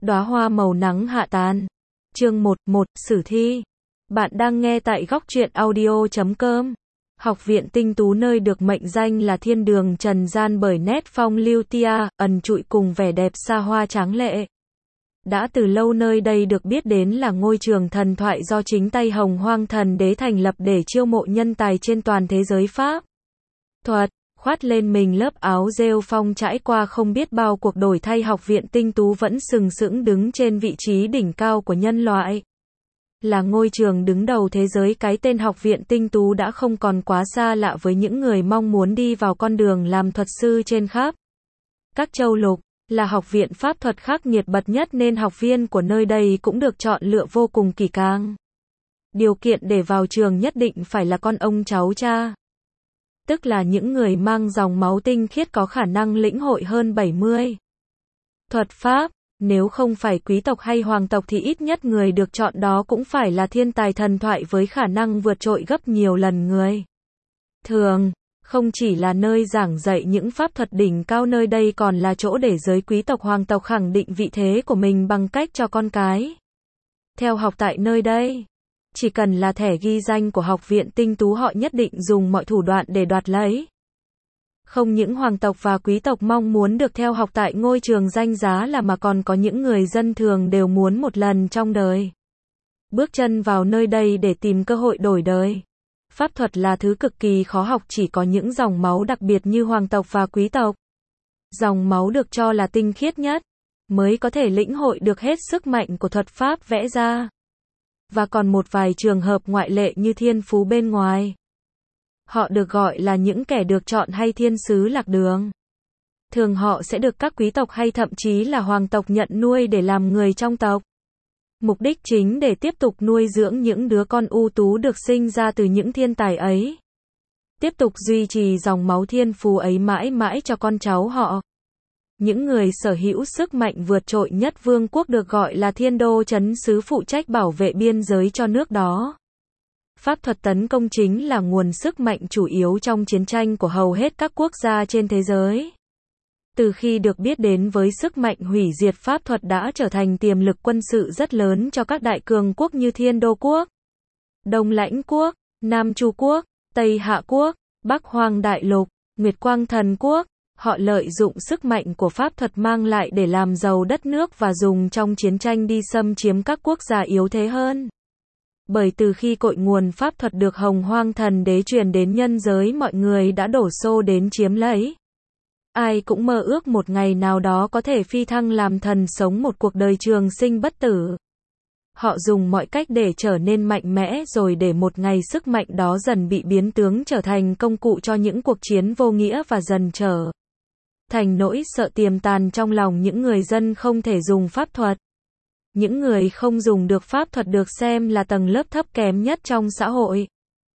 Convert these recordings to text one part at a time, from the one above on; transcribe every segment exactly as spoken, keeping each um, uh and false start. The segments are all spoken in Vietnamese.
Đóa hoa màu nắng hạ tàn. Chương một, một, Sử thi. Bạn đang nghe tại góc truyện audio chấm com. Học viện tinh tú nơi được mệnh danh là thiên đường trần gian bởi nét phong lưu tia, ẩn trụi cùng vẻ đẹp xa hoa tráng lệ. Đã từ lâu nơi đây được biết đến là ngôi trường thần thoại do chính tay Hồng Hoang thần đế thành lập để chiêu mộ nhân tài trên toàn thế giới Pháp thuật. Khoát lên mình lớp áo rêu phong trải qua không biết bao cuộc đổi thay, học viện tinh tú vẫn sừng sững đứng trên vị trí đỉnh cao của nhân loại. Là ngôi trường đứng đầu thế giới, cái tên học viện tinh tú đã không còn quá xa lạ với những người mong muốn đi vào con đường làm thuật sư trên khắp các châu lục. Là học viện pháp thuật khắc nghiệt bậc nhất nên học viên của nơi đây cũng được chọn lựa vô cùng kỹ càng. Điều kiện để vào trường nhất định phải là con ông cháu cha. Tức là những người mang dòng máu tinh khiết có khả năng lĩnh hội hơn bảy mươi thuật pháp. Nếu không phải quý tộc hay hoàng tộc thì ít nhất người được chọn đó cũng phải là thiên tài thần thoại với khả năng vượt trội gấp nhiều lần người thường. Không chỉ là nơi giảng dạy những pháp thuật đỉnh cao, nơi đây còn là chỗ để giới quý tộc hoàng tộc khẳng định vị thế của mình bằng cách cho con cái theo học tại nơi đây. Chỉ cần là thẻ ghi danh của học viện tinh tú, họ nhất định dùng mọi thủ đoạn để đoạt lấy. Không những hoàng tộc và quý tộc mong muốn được theo học tại ngôi trường danh giá là mà còn có những người dân thường đều muốn một lần trong đời bước chân vào nơi đây để tìm cơ hội đổi đời. Pháp thuật là thứ cực kỳ khó học, chỉ có những dòng máu đặc biệt như hoàng tộc và quý tộc, dòng máu được cho là tinh khiết nhất, mới có thể lĩnh hội được hết sức mạnh của thuật pháp vẽ ra. Và còn một vài trường hợp ngoại lệ như thiên phú bên ngoài. Họ được gọi là những kẻ được chọn hay thiên sứ lạc đường. Thường họ sẽ được các quý tộc hay thậm chí là hoàng tộc nhận nuôi để làm người trong tộc. Mục đích chính để tiếp tục nuôi dưỡng những đứa con ưu tú được sinh ra từ những thiên tài ấy. Tiếp tục duy trì dòng máu thiên phú ấy mãi mãi cho con cháu họ. Những người sở hữu sức mạnh vượt trội nhất vương quốc được gọi là thiên đô trấn sứ, phụ trách bảo vệ biên giới cho nước đó. Pháp thuật tấn công chính là nguồn sức mạnh chủ yếu trong chiến tranh của hầu hết các quốc gia trên thế giới. Từ khi được biết đến với sức mạnh hủy diệt, pháp thuật đã trở thành tiềm lực quân sự rất lớn cho các đại cường quốc như Thiên Đô Quốc, Đông Lãnh Quốc, Nam Chu Quốc, Tây Hạ Quốc, Bắc Hoang Đại Lục, Nguyệt Quang Thần Quốc. Họ lợi dụng sức mạnh của pháp thuật mang lại để làm giàu đất nước và dùng trong chiến tranh đi xâm chiếm các quốc gia yếu thế hơn. Bởi từ khi cội nguồn pháp thuật được Hồng Hoang thần đế truyền đến nhân giới, mọi người đã đổ xô đến chiếm lấy. Ai cũng mơ ước một ngày nào đó có thể phi thăng làm thần, sống một cuộc đời trường sinh bất tử. Họ dùng mọi cách để trở nên mạnh mẽ, rồi để một ngày sức mạnh đó dần bị biến tướng trở thành công cụ cho những cuộc chiến vô nghĩa và dần trở thành nỗi sợ tiềm tàng trong lòng những người dân không thể dùng pháp thuật. Những người không dùng được pháp thuật được xem là tầng lớp thấp kém nhất trong xã hội.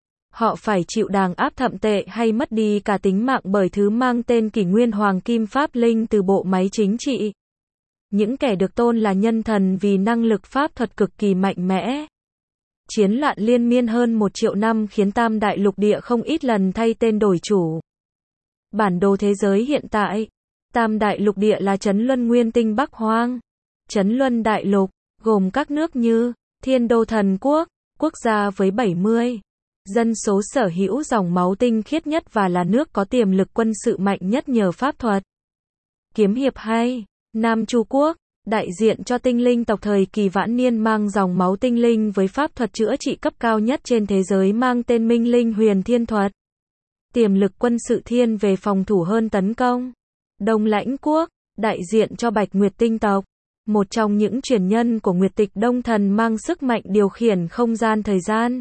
Họ phải chịu đàn áp thậm tệ hay mất đi cả tính mạng bởi thứ mang tên kỷ nguyên hoàng kim pháp linh từ bộ máy chính trị. Những kẻ được tôn là nhân thần vì năng lực pháp thuật cực kỳ mạnh mẽ. Chiến loạn liên miên hơn một triệu năm khiến Tam Đại Lục Địa không ít lần thay tên đổi chủ. Bản đồ thế giới hiện tại, Tam Đại Lục Địa là Trấn Luân Nguyên Tinh Bắc Hoang, Trấn Luân Đại Lục, gồm các nước như Thiên Đô Thần Quốc, quốc gia với bảy mươi dân số, sở hữu dòng máu tinh khiết nhất và là nước có tiềm lực quân sự mạnh nhất nhờ pháp thuật kiếm hiệp hay Nam Chu Quốc, đại diện cho tinh linh tộc thời kỳ vãn niên mang dòng máu tinh linh với pháp thuật chữa trị cấp cao nhất trên thế giới mang tên Minh Linh Huyền Thiên Thuật. Tiềm lực quân sự thiên về phòng thủ hơn tấn công. Đông Lãnh Quốc, đại diện cho Bạch Nguyệt tinh tộc, một trong những truyền nhân của Nguyệt Tịch Đông Thần mang sức mạnh điều khiển không gian thời gian.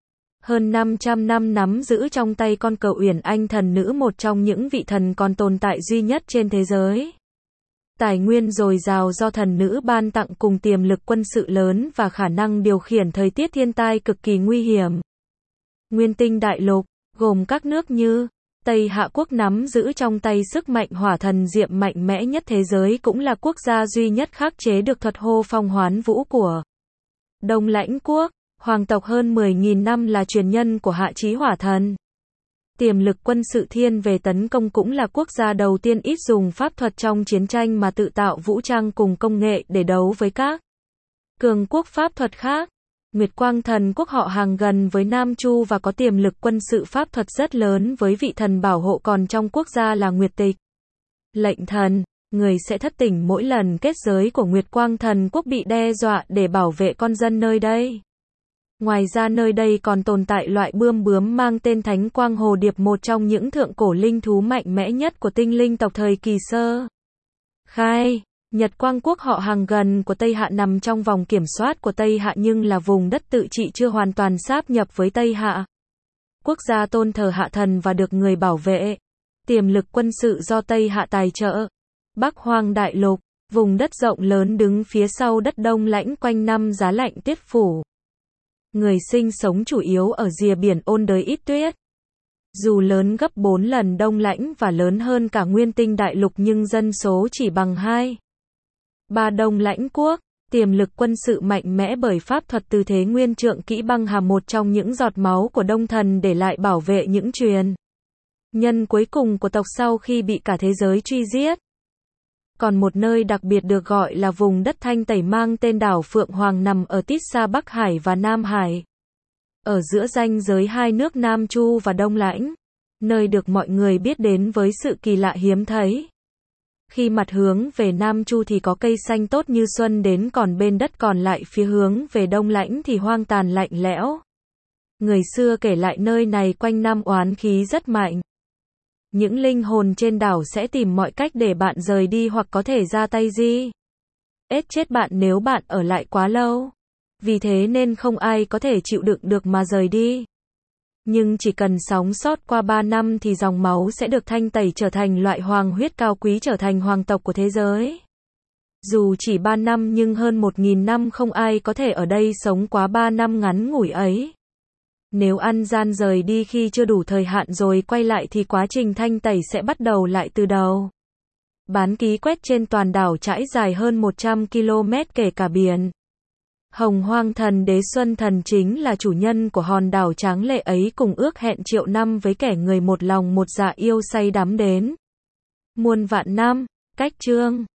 Hơn năm trăm năm nắm giữ trong tay con cờ Uyển Anh thần nữ, một trong những vị thần còn tồn tại duy nhất trên thế giới. Tài nguyên dồi dào do thần nữ ban tặng cùng tiềm lực quân sự lớn và khả năng điều khiển thời tiết thiên tai cực kỳ nguy hiểm. Nguyên Tinh Đại Lục, gồm các nước như Tây Hạ Quốc nắm giữ trong tay sức mạnh hỏa thần diệm mạnh mẽ nhất thế giới, cũng là quốc gia duy nhất khắc chế được thuật hô phong hoán vũ của Đông Lãnh Quốc. Hoàng tộc hơn mười nghìn năm là truyền nhân của Hạ Chí Hỏa Thần. Tiềm lực quân sự thiên về tấn công cũng là quốc gia đầu tiên ít dùng pháp thuật trong chiến tranh mà tự tạo vũ trang cùng công nghệ để đấu với các cường quốc pháp thuật khác. Nguyệt Quang Thần quốc họ hàng gần với Nam Chu và có tiềm lực quân sự pháp thuật rất lớn với vị thần bảo hộ còn trong quốc gia là Nguyệt Tịch. Lệnh thần, người sẽ thất tỉnh mỗi lần kết giới của Nguyệt Quang Thần quốc bị đe dọa để bảo vệ con dân nơi đây. Ngoài ra nơi đây còn tồn tại loại bươm bướm mang tên Thánh Quang Hồ Điệp, một trong những thượng cổ linh thú mạnh mẽ nhất của tinh linh tộc thời kỳ sơ. Khai, Nhật Quang quốc họ hàng gần của Tây Hạ nằm trong vòng kiểm soát của Tây Hạ nhưng là vùng đất tự trị chưa hoàn toàn sáp nhập với Tây Hạ. Quốc gia tôn thờ Hạ thần và được người bảo vệ. Tiềm lực quân sự do Tây Hạ tài trợ. Bắc Hoang Đại Lục, vùng đất rộng lớn đứng phía sau đất Đông Lãnh quanh năm giá lạnh tuyết phủ. Người sinh sống chủ yếu ở rìa biển ôn đới ít tuyết. Dù lớn gấp bốn lần Đông Lãnh và lớn hơn cả Nguyên Tinh Đại Lục nhưng dân số chỉ bằng hai. Ba Đông Lãnh quốc, tiềm lực quân sự mạnh mẽ bởi pháp thuật từ thế nguyên trượng kỹ băng hà, một trong những giọt máu của Đông Thần để lại bảo vệ những truyền nhân cuối cùng của tộc sau khi bị cả thế giới truy giết. Còn một nơi đặc biệt được gọi là vùng đất thanh tẩy mang tên đảo Phượng Hoàng nằm ở tít xa Bắc Hải và Nam Hải. Ở giữa ranh giới hai nước Nam Chu và Đông Lãnh, nơi được mọi người biết đến với sự kỳ lạ hiếm thấy. Khi mặt hướng về Nam Chu thì có cây xanh tốt như xuân đến, còn bên đất còn lại phía hướng về Đông Lãnh thì hoang tàn lạnh lẽo. Người xưa kể lại nơi này quanh năm oán khí rất mạnh. Những linh hồn trên đảo sẽ tìm mọi cách để bạn rời đi hoặc có thể ra tay gì ết chết bạn nếu bạn ở lại quá lâu. Vì thế nên không ai có thể chịu đựng được mà rời đi. Nhưng chỉ cần sống sót qua ba năm thì dòng máu sẽ được thanh tẩy trở thành loại hoàng huyết cao quý, trở thành hoàng tộc của thế giới. Dù chỉ ba năm nhưng hơn một nghìn năm không ai có thể ở đây sống quá ba năm ngắn ngủi ấy. Nếu ăn gian rời đi khi chưa đủ thời hạn rồi quay lại thì quá trình thanh tẩy sẽ bắt đầu lại từ đầu. Bán ký quét trên toàn đảo trải dài hơn một trăm ki lô mét kể cả biển. Hồng Hoang Thần Đế Xuân Thần chính là chủ nhân của hòn đảo tráng lệ ấy, cùng ước hẹn triệu năm với kẻ người một lòng một dạ yêu say đắm đến muôn vạn năm. Cách chương